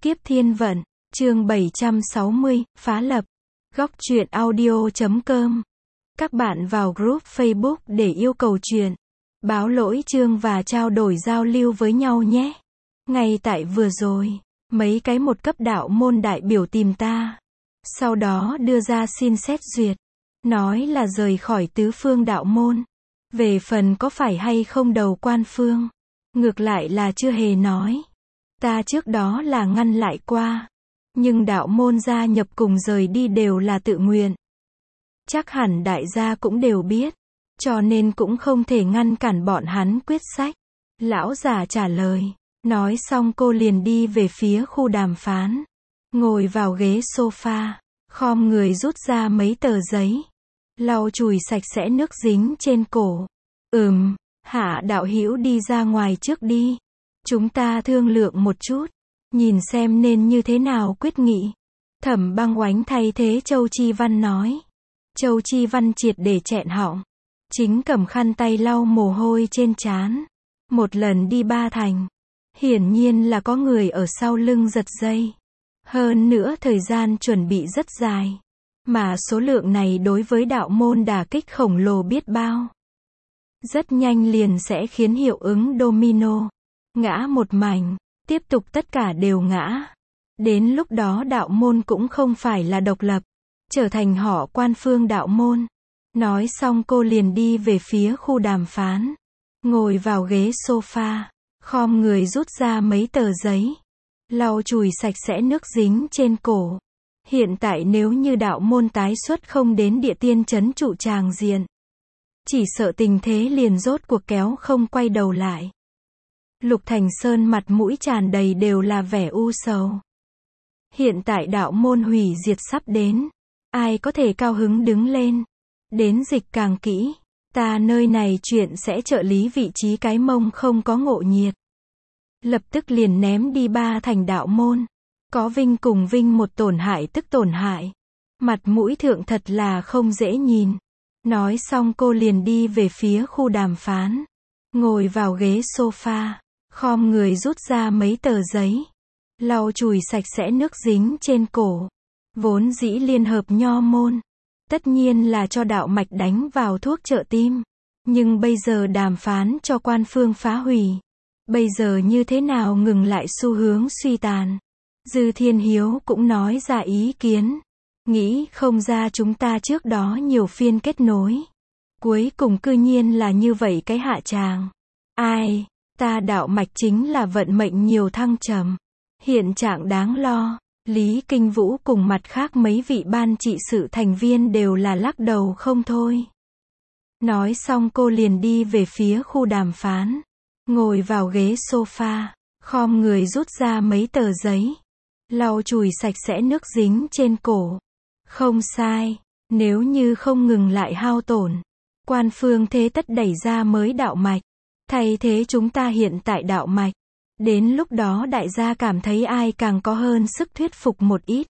Kiếp Thiên Vận, chương 760, phá lập. Góc truyện audio.com. Các bạn vào group Facebook để yêu cầu truyện, báo lỗi chương và trao đổi giao lưu với nhau nhé. Ngay tại vừa rồi, mấy cái một cấp đạo môn đại biểu tìm ta. Sau đó đưa ra xin xét duyệt. Nói là rời khỏi tứ phương đạo môn. Về phần có phải hay không đầu quan phương, ngược lại là chưa hề nói. Ta trước đó là ngăn lại qua. Nhưng đạo môn gia nhập cùng rời đi đều là tự nguyện. Chắc hẳn đại gia cũng đều biết. Cho nên cũng không thể ngăn cản bọn hắn quyết sách. Lão già trả lời. Nói xong cô liền đi về phía khu đàm phán. Ngồi vào ghế sofa. Khom người rút ra mấy tờ giấy. Lau chùi sạch sẽ nước dính trên cổ. Hạ đạo hữu đi ra ngoài trước đi. Chúng ta thương lượng một chút. Nhìn xem nên như thế nào quyết nghị. Thẩm Băng Oánh thay thế Châu Chi Văn nói. Châu Chi Văn triệt để nghẹn họng. Chính cầm khăn tay lau mồ hôi trên trán. Một lần đi 3 thành. Hiển nhiên là có người ở sau lưng giật dây. Hơn nữa thời gian chuẩn bị rất dài. Mà số lượng này đối với đạo môn đả kích khổng lồ biết bao. Rất nhanh liền sẽ khiến hiệu ứng domino. Ngã một mảnh. Tiếp tục tất cả đều ngã. Đến lúc đó đạo môn cũng không phải là độc lập. Trở thành họ quan phương đạo môn. Nói xong cô liền đi về phía khu đàm phán. Ngồi vào ghế sofa. Khom người rút ra mấy tờ giấy. Lau chùi sạch sẽ nước dính trên cổ. Hiện tại nếu như đạo môn tái xuất không đến địa tiên trấn trụ tràng diện. Chỉ sợ tình thế liền rốt cuộc kéo không quay đầu lại. Lục Thành Sơn mặt mũi tràn đầy đều là vẻ u sầu. Hiện tại đạo môn hủy diệt sắp đến. Ai có thể cao hứng đứng lên. Đến dịch càng kỹ. Ta nơi này chuyện sẽ trợ lý vị trí cái mông không có ngộ nhiệt. Lập tức liền ném đi 3 thành đạo môn. Có vinh cùng vinh một tổn hại tức tổn hại. Mặt mũi thượng thật là không dễ nhìn. Nói xong cô liền đi về phía khu đàm phán. Ngồi vào ghế sofa. Khom người rút ra mấy tờ giấy. Lau chùi sạch sẽ nước dính trên cổ. Vốn dĩ liên hợp nho môn. Tất nhiên là cho đạo mạch đánh vào thuốc trợ tim. Nhưng bây giờ đàm phán cho quan phương phá hủy. Bây giờ như thế nào ngừng lại xu hướng suy tàn. Dư Thiên Hiếu cũng nói ra ý kiến. Nghĩ không ra chúng ta trước đó nhiều phiên kết nối. Cuối cùng cư nhiên là như vậy cái hạ tràng. Ai? Ta đạo mạch chính là vận mệnh nhiều thăng trầm. Hiện trạng đáng lo. Lý Kinh Vũ cùng mặt khác mấy vị ban trị sự thành viên đều là lắc đầu không thôi. Nói xong cô liền đi về phía khu đàm phán. Ngồi vào ghế sofa. Khom người rút ra mấy tờ giấy. Lau chùi sạch sẽ nước dính trên cổ. Không sai. Nếu như không ngừng lại hao tổn. Quan phương thế tất đẩy ra mới đạo mạch. Thay thế chúng ta hiện tại đạo mạch. Đến lúc đó đại gia cảm thấy ai càng có hơn sức thuyết phục một ít.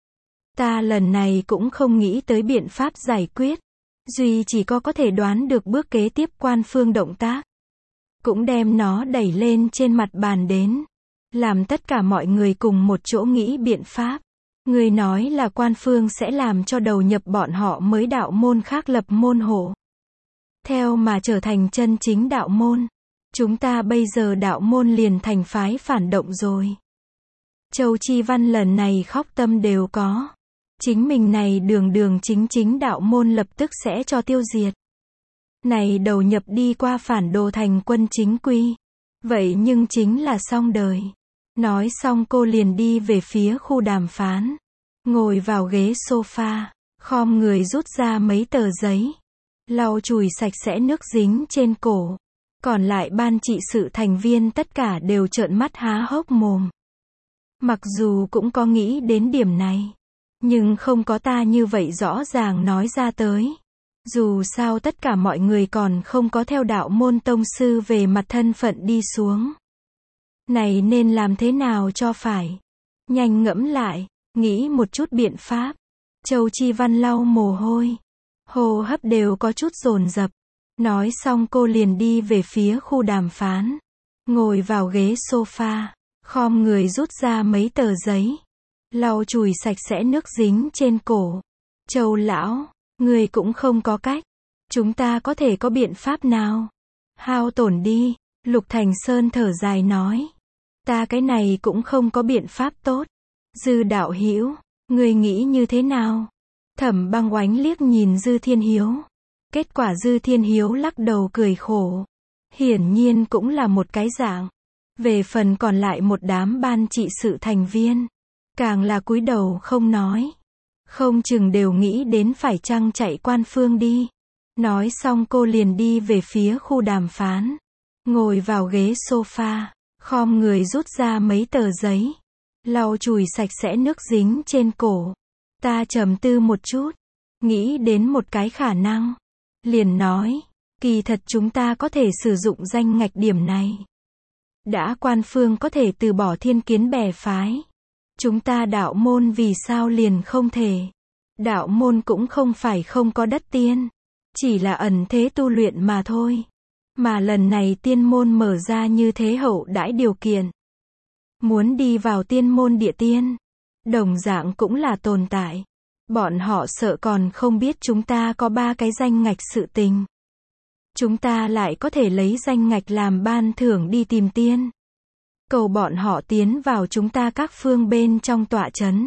Ta lần này cũng không nghĩ tới biện pháp giải quyết. Duy chỉ có thể đoán được bước kế tiếp quan phương động tác. Cũng đem nó đẩy lên trên mặt bàn đến. Làm tất cả mọi người cùng một chỗ nghĩ biện pháp. Người nói là quan phương sẽ làm cho đầu nhập bọn họ mới đạo môn khác lập môn hộ. Theo mà trở thành chân chính đạo môn. Chúng ta bây giờ đạo môn liền thành phái phản động rồi. Châu Chi Văn lần này khóc tâm đều có. Chính mình này đường chính đạo môn lập tức sẽ cho tiêu diệt. Này đầu nhập đi qua phản đồ thành quân chính quy. Vậy nhưng chính là xong đời. Nói xong cô liền đi về phía khu đàm phán. Ngồi vào ghế sofa. Khom người rút ra mấy tờ giấy. Lau chùi sạch sẽ nước dính trên cổ. Còn lại ban trị sự thành viên tất cả đều trợn mắt há hốc mồm. Mặc dù cũng có nghĩ đến điểm này. Nhưng không có ta như vậy rõ ràng nói ra tới. Dù sao tất cả mọi người còn không có theo đạo môn tông sư về mặt thân phận đi xuống. Này nên làm thế nào cho phải. Nhanh ngẫm lại. Nghĩ một chút biện pháp. Châu Chi Văn lau mồ hôi. Hô hấp đều có chút dồn dập. Nói xong cô liền đi về phía khu đàm phán. Ngồi vào ghế sofa. khom người rút ra mấy tờ giấy, lau chùi sạch sẽ nước dính trên cổ. Châu lão, người cũng không có cách. Chúng ta có thể có biện pháp nào? Hao tổn đi, Lục Thành Sơn thở dài nói. Ta cái này cũng không có biện pháp tốt. Dư đạo hữu, người nghĩ như thế nào? Thẩm Băng Oánh liếc nhìn Dư Thiên Hiếu. Kết quả Dư Thiên Hiếu lắc đầu cười khổ. Hiển nhiên cũng là một cái dạng. Về phần còn lại một đám ban trị sự thành viên, càng là cúi đầu không nói. Không chừng đều nghĩ đến phải chăng chạy Quan Phương đi. Nói xong cô liền đi về phía khu đàm phán. Ngồi vào ghế sofa, khom người rút ra mấy tờ giấy, lau chùi sạch sẽ nước dính trên cổ. Ta trầm tư một chút, nghĩ đến một cái khả năng. Liền nói, kỳ thật chúng ta có thể sử dụng danh ngạch điểm này. Đã Quan Phương có thể từ bỏ thiên kiến bè phái. Chúng ta đạo môn vì sao liền không thể? Đạo môn cũng không phải không có đất tiên. Chỉ là ẩn thế tu luyện mà thôi. Mà lần này tiên môn mở ra như thế hậu đãi điều kiện. Muốn đi vào tiên môn địa tiên. Đồng dạng cũng là tồn tại. Bọn họ sợ còn không biết chúng ta có 3 cái danh ngạch sự tình. Chúng ta lại có thể lấy danh ngạch làm ban thưởng đi tìm tiên. Cầu bọn họ tiến vào chúng ta các phương bên trong tọa chấn.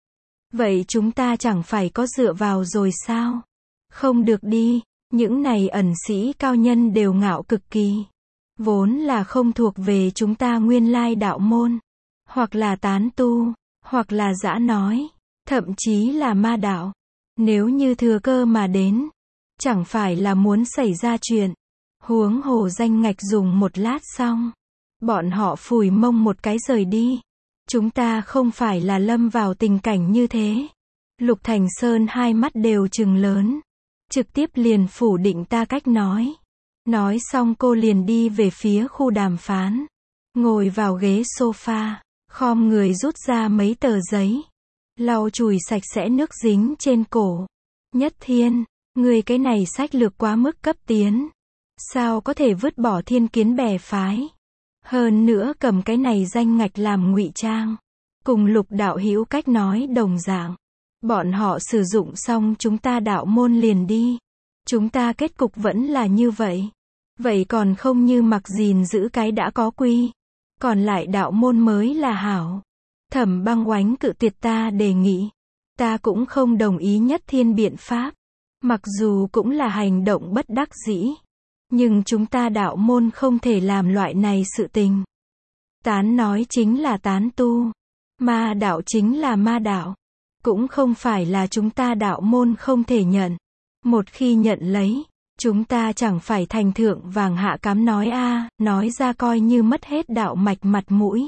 Vậy chúng ta chẳng phải có dựa vào rồi sao? Không được đi, những này ẩn sĩ cao nhân đều ngạo cực kỳ. Vốn là không thuộc về chúng ta nguyên lai đạo môn. Hoặc là tán tu, hoặc là dã nói, thậm chí là ma đạo. Nếu như thừa cơ mà đến, chẳng phải là muốn xảy ra chuyện. Huống hồ danh ngạch dùng một lát xong. Bọn họ phủi mông một cái rời đi. Chúng ta không phải là lâm vào tình cảnh như thế. Lục Thành Sơn hai mắt đều trừng lớn. Trực tiếp liền phủ định ta cách nói. Nói xong cô liền đi về phía khu đàm phán. Ngồi vào ghế sofa, khom người rút ra mấy tờ giấy. Lau chùi sạch sẽ nước dính trên cổ. Nhất Thiên, người cái này sách lược quá mức cấp tiến. Sao có thể vứt bỏ thiên kiến bè phái? Hơn nữa cầm cái này danh ngạch làm ngụy trang. Cùng Lục đạo hữu cách nói đồng dạng. Bọn họ sử dụng xong chúng ta đạo môn liền đi. Chúng ta kết cục vẫn là như vậy. Vậy còn không như mặc gìn giữ cái đã có quy. Còn lại đạo môn mới là hảo. Thẩm Băng Oánh cự tuyệt ta đề nghị. Ta cũng không đồng ý Nhất Thiên biện pháp. Mặc dù cũng là hành động bất đắc dĩ. Nhưng chúng ta đạo môn không thể làm loại này sự tình. Tán nói chính là tán tu. Ma đạo chính là ma đạo. Cũng không phải là chúng ta đạo môn không thể nhận. Một khi nhận lấy, chúng ta chẳng phải thành thượng vàng hạ cám nói nói ra coi như mất hết đạo mạch mặt mũi.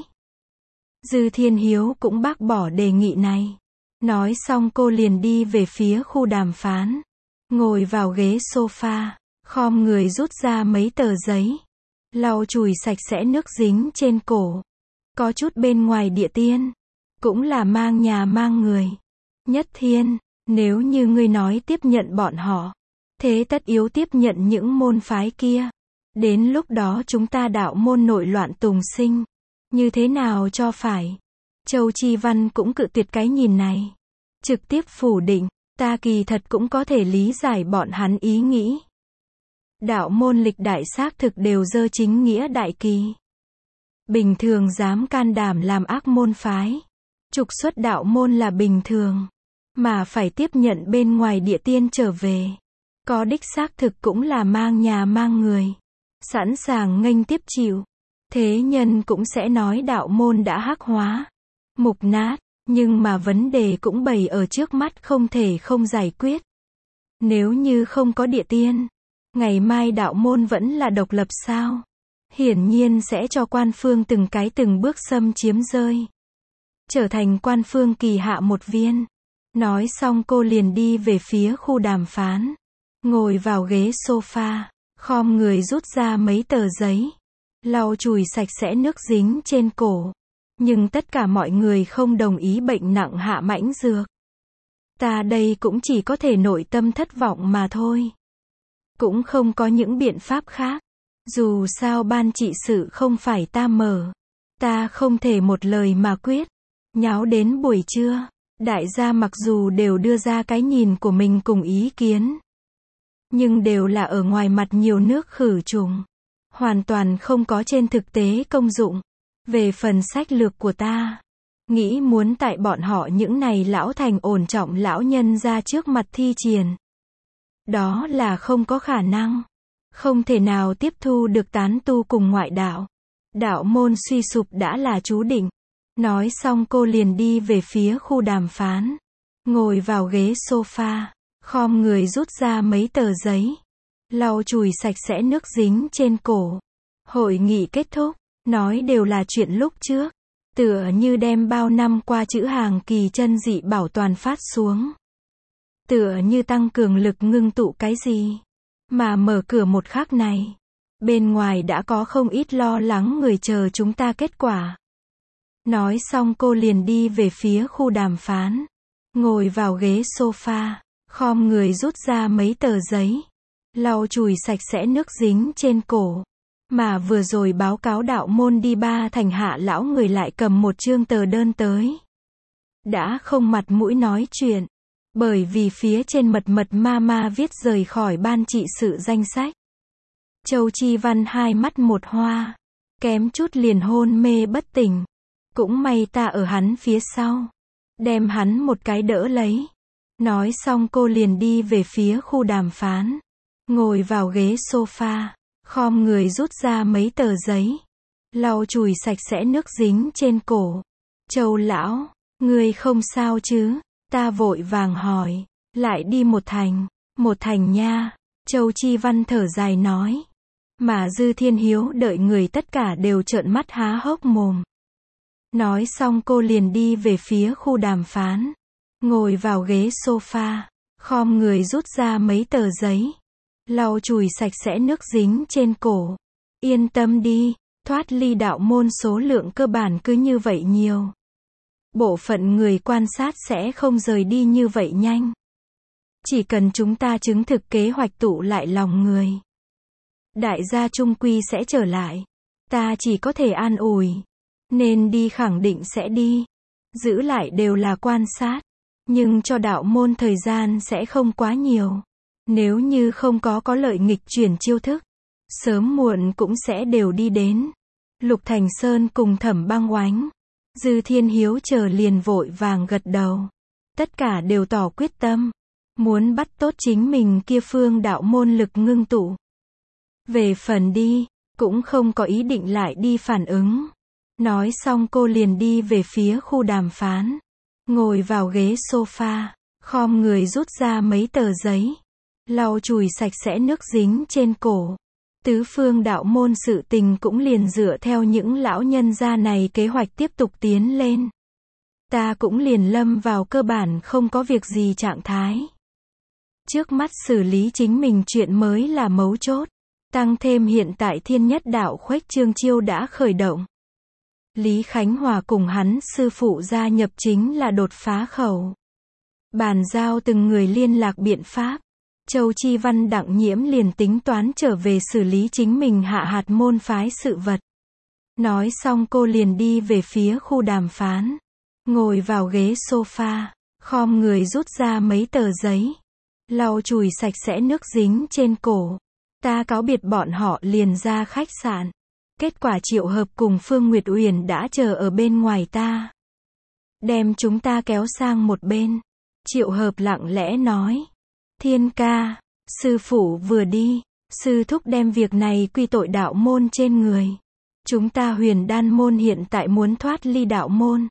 Dư Thiên Hiếu cũng bác bỏ đề nghị này. Nói xong cô liền đi về phía khu đàm phán. Ngồi vào ghế sofa, khom người rút ra mấy tờ giấy. Lau chùi sạch sẽ nước dính trên cổ. Có chút bên ngoài địa tiên. Cũng là mang nhà mang người. Nhất Thiên, nếu như ngươi nói tiếp nhận bọn họ, thế tất yếu tiếp nhận những môn phái kia. Đến lúc đó chúng ta đạo môn nội loạn tùng sinh. Như thế nào cho phải? Châu Chi Văn cũng cự tuyệt cái nhìn này. Trực tiếp phủ định, ta kỳ thật cũng có thể lý giải bọn hắn ý nghĩ. Đạo môn lịch đại xác thực đều dơ chính nghĩa đại kỳ. Bình thường dám can đảm làm ác môn phái. Trục xuất đạo môn là bình thường. Mà phải tiếp nhận bên ngoài địa tiên trở về. Có đích xác thực cũng là mang nhà mang người. Sẵn sàng nghênh tiếp chịu. Thế nhân cũng sẽ nói đạo môn đã hắc hóa. Mục nát. Nhưng mà vấn đề cũng bày ở trước mắt không thể không giải quyết. Nếu như không có địa tiên, ngày mai đạo môn vẫn là độc lập sao? Hiển nhiên sẽ cho Quan Phương từng bước xâm chiếm rơi. Trở thành Quan Phương kỳ hạ một viên. Nói xong cô liền đi về phía khu đàm phán. Ngồi vào ghế sofa, khom người rút ra mấy tờ giấy. Lau chùi sạch sẽ nước dính trên cổ. Nhưng tất cả mọi người không đồng ý bệnh nặng hạ mãnh dược. Ta đây cũng chỉ có thể nội tâm thất vọng mà thôi. Cũng không có những biện pháp khác. Dù sao ban trị sự không phải ta mở. Ta không thể một lời mà quyết. Nháo đến buổi trưa, đại gia mặc dù đều đưa ra cái nhìn của mình cùng ý kiến, nhưng đều là ở ngoài mặt nhiều nước khử trùng, hoàn toàn không có trên thực tế công dụng. Về phần sách lược của ta, nghĩ muốn tại bọn họ những này lão thành ổn trọng lão nhân ra trước mặt thi triển. Đó là không có khả năng. Không thể nào tiếp thu được tán tu cùng ngoại đạo. Đạo môn suy sụp đã là chú định. Nói xong cô liền đi về phía khu đàm phán. Ngồi vào ghế sofa, khom người rút ra mấy tờ giấy. Lau chùi sạch sẽ nước dính trên cổ. Hội nghị kết thúc, nói đều là chuyện lúc trước. Tựa như đem bao năm qua chữ hàng kỳ chân dị bảo toàn phát xuống. Tựa như tăng cường lực ngưng tụ cái gì. Mà mở cửa một khắc này, bên ngoài đã có không ít lo lắng người chờ chúng ta kết quả. Nói xong cô liền đi về phía khu đàm phán. Ngồi vào ghế sofa, khom người rút ra mấy tờ giấy. Lau chùi sạch sẽ nước dính trên cổ. Mà vừa rồi báo cáo đạo môn đi 3 thành hạ lão người lại cầm một chương tờ đơn tới. Đã không mặt mũi nói chuyện. Bởi vì phía trên mật ma viết rời khỏi ban trị sự danh sách. Châu Chi Văn hai mắt một hoa. Kém chút liền hôn mê bất tỉnh. Cũng may ta ở hắn phía sau. Đem hắn một cái đỡ lấy. Nói xong cô liền đi về phía khu đàm phán. Ngồi vào ghế sofa. Khom người rút ra mấy tờ giấy. Lau chùi sạch sẽ nước dính trên cổ. Châu lão, ngươi không sao chứ? Ta vội vàng hỏi. Lại đi một thành nha. Châu Chi Văn thở dài nói. Mà Dư Thiên Hiếu đợi người tất cả đều trợn mắt há hốc mồm. Nói xong cô liền đi về phía khu đàm phán. Ngồi vào ghế sofa. Khom người rút ra mấy tờ giấy. Lau chùi sạch sẽ nước dính trên cổ. Yên tâm đi, thoát ly đạo môn số lượng cơ bản cứ như vậy nhiều. Bộ phận người quan sát sẽ không rời đi như vậy nhanh. Chỉ cần chúng ta chứng thực kế hoạch tụ lại lòng người. Đại gia trung quy sẽ trở lại. Ta chỉ có thể an ủi. Nên đi khẳng định sẽ đi. Giữ lại đều là quan sát. Nhưng cho đạo môn thời gian sẽ không quá nhiều. Nếu như không có lợi nghịch chuyển chiêu thức, sớm muộn cũng sẽ đều đi đến. Lục Thành Sơn cùng Thẩm Băng Oánh, Dư Thiên Hiếu chờ liền vội vàng gật đầu. Tất cả đều tỏ quyết tâm, muốn bắt tốt chính mình kia phương đạo môn lực ngưng tụ. Về phần đi, cũng không có ý định lại đi phản ứng. Nói xong cô liền đi về phía khu đàm phán. Ngồi vào ghế sofa, khom người rút ra mấy tờ giấy. Lau chùi sạch sẽ nước dính trên cổ. Tứ phương đạo môn sự tình cũng liền dựa theo những lão nhân gia này kế hoạch tiếp tục tiến lên. Ta cũng liền lâm vào cơ bản không có việc gì trạng thái. Trước mắt xử lý chính mình chuyện mới là mấu chốt. Tăng thêm hiện tại thiên nhất đạo khuếch trương chiêu đã khởi động. Lý Khánh Hòa cùng hắn sư phụ gia nhập chính là đột phá khẩu. Bàn giao từng người liên lạc biện pháp. Châu Chi Văn Đặng Nhiễm liền tính toán trở về xử lý chính mình hạ hạt môn phái sự vật. Nói xong cô liền đi về phía khu đàm phán. Ngồi vào ghế sofa, khom người rút ra mấy tờ giấy. Lau chùi sạch sẽ nước dính trên cổ. Ta cáo biệt bọn họ liền ra khách sạn. Kết quả Triệu Hợp cùng Phương Nguyệt Uyển đã chờ ở bên ngoài ta. Đem chúng ta kéo sang một bên. Triệu Hợp lặng lẽ nói. Thiên ca, sư phụ vừa đi, sư thúc đem việc này quy tội đạo môn trên người. Chúng ta Huyền Đan môn hiện tại muốn thoát ly đạo môn.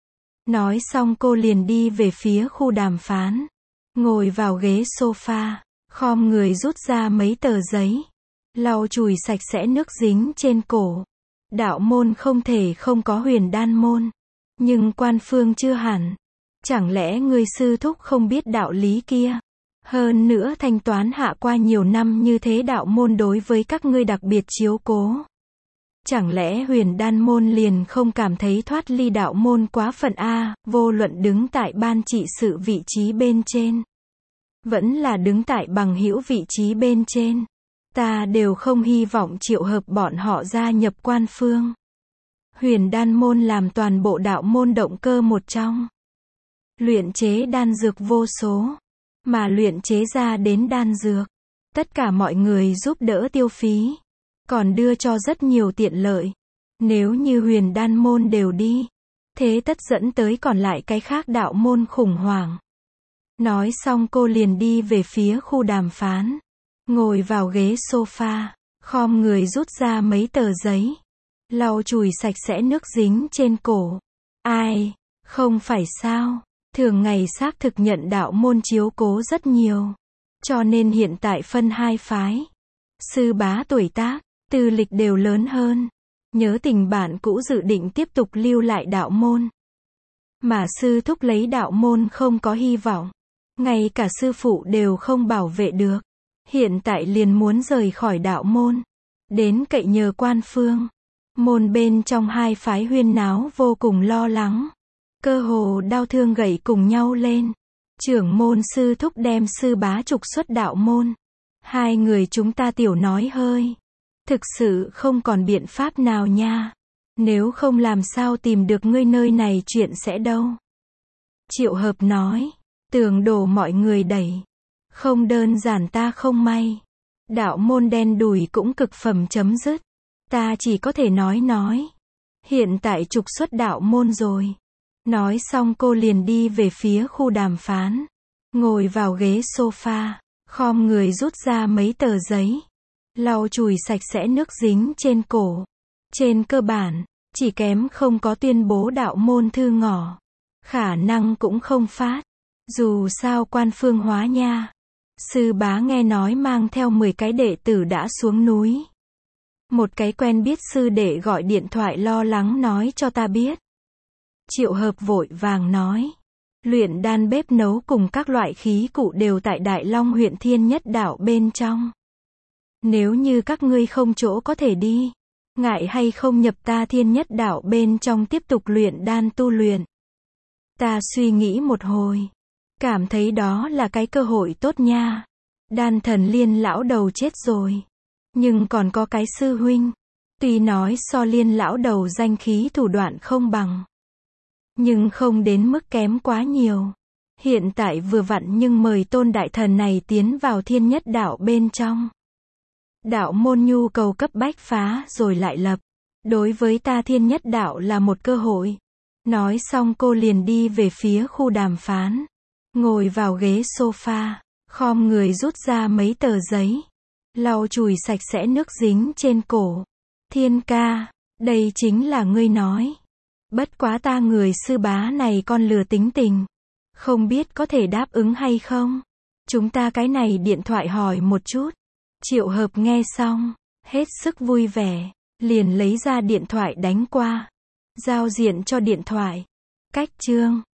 Nói xong cô liền đi về phía khu đàm phán. Ngồi vào ghế sofa, khom người rút ra mấy tờ giấy. Lau chùi sạch sẽ nước dính trên cổ. Đạo môn không thể không có Huyền Đan môn. Nhưng quan phương chưa hẳn. Chẳng lẽ ngươi sư thúc không biết đạo lý kia? Hơn nữa thanh toán hạ qua nhiều năm như thế đạo môn đối với các ngươi đặc biệt chiếu cố. Chẳng lẽ Huyền Đan môn liền không cảm thấy thoát ly đạo môn quá phận a, vô luận đứng tại ban trị sự vị trí bên trên. Vẫn là đứng tại bằng hữu vị trí bên trên. Ta đều không hy vọng Triệu Hợp bọn họ gia nhập quan phương. Huyền đan môn làm toàn bộ đạo môn động cơ một trong. Luyện chế đan dược vô số. Mà luyện chế ra đến đan dược. Tất cả mọi người giúp đỡ tiêu phí. Còn đưa cho rất nhiều tiện lợi. Nếu như huyền đan môn đều đi. Thế tất dẫn tới còn lại cái khác đạo môn khủng hoảng. Nói xong cô liền đi về phía khu đàm phán. Ngồi vào ghế sofa. Khom người rút ra mấy tờ giấy. Lau chùi sạch sẽ nước dính trên cổ. Ai? Không phải sao? Thường ngày xác thực nhận đạo môn chiếu cố rất nhiều. Cho nên hiện tại phân hai phái. Sư bá tuổi tác, tư lịch đều lớn hơn. Nhớ tình bạn cũ dự định tiếp tục lưu lại đạo môn. Mà sư thúc lấy đạo môn không có hy vọng. Ngay cả sư phụ đều không bảo vệ được. Hiện tại liền muốn rời khỏi đạo môn. Đến cậy nhờ quan phương. Môn bên trong hai phái huyên náo vô cùng lo lắng. Cơ hồ đau thương gậy cùng nhau lên. Trưởng môn sư thúc đem sư bá trục xuất đạo môn. Hai người chúng ta tiểu nói hơi. Thực sự không còn biện pháp nào nha. Nếu không làm sao tìm được ngươi nơi này chuyện sẽ đâu. Triệu Hợp nói. Tường đổ mọi người đẩy. Không đơn giản ta không may. Đạo môn đen đủi cũng cực phẩm chấm dứt. Ta chỉ có thể nói. Hiện tại trục xuất đạo môn rồi. Nói xong cô liền đi về phía khu đàm phán. Ngồi vào ghế sofa. Khom người rút ra mấy tờ giấy. Lau chùi sạch sẽ nước dính trên cổ. Trên cơ bản, chỉ kém không có tuyên bố đạo môn thư ngỏ. Khả năng cũng không phát. Dù sao quan phương hóa nha. Sư bá nghe nói mang theo 10 cái đệ tử đã xuống núi. Một cái quen biết sư đệ gọi điện thoại lo lắng nói cho ta biết. Triệu Hợp vội vàng nói. Luyện đan bếp nấu cùng các loại khí cụ đều tại Đại Long huyện Thiên Nhất Đảo bên trong. Nếu như các ngươi không chỗ có thể đi, ngại hay không nhập ta Thiên Nhất Đảo bên trong tiếp tục luyện đan tu luyện. Ta suy nghĩ một hồi. Cảm thấy đó là cái cơ hội tốt nha. Đan thần Liên lão đầu chết rồi. Nhưng còn có cái sư huynh. Tuy nói so Liên lão đầu danh khí thủ đoạn không bằng. Nhưng không đến mức kém quá nhiều. Hiện tại vừa vặn nhưng mời tôn đại thần này tiến vào Thiên Nhất Đảo bên trong. Đạo môn nhu cầu cấp bách phá rồi lại lập. Đối với ta Thiên Nhất Đảo là một cơ hội. Nói xong cô liền đi về phía khu đàm phán. Ngồi vào ghế sofa. Khom người rút ra mấy tờ giấy. Lau chùi sạch sẽ nước dính trên cổ. Thiên ca, đây chính là ngươi nói. Bất quá ta người sư bá này con lừa tính tình. Không biết có thể đáp ứng hay không? Chúng ta cái này điện thoại hỏi một chút. Triệu Hợp nghe xong, hết sức vui vẻ, liền lấy ra điện thoại đánh qua. Giao diện cho điện thoại. Cách chương.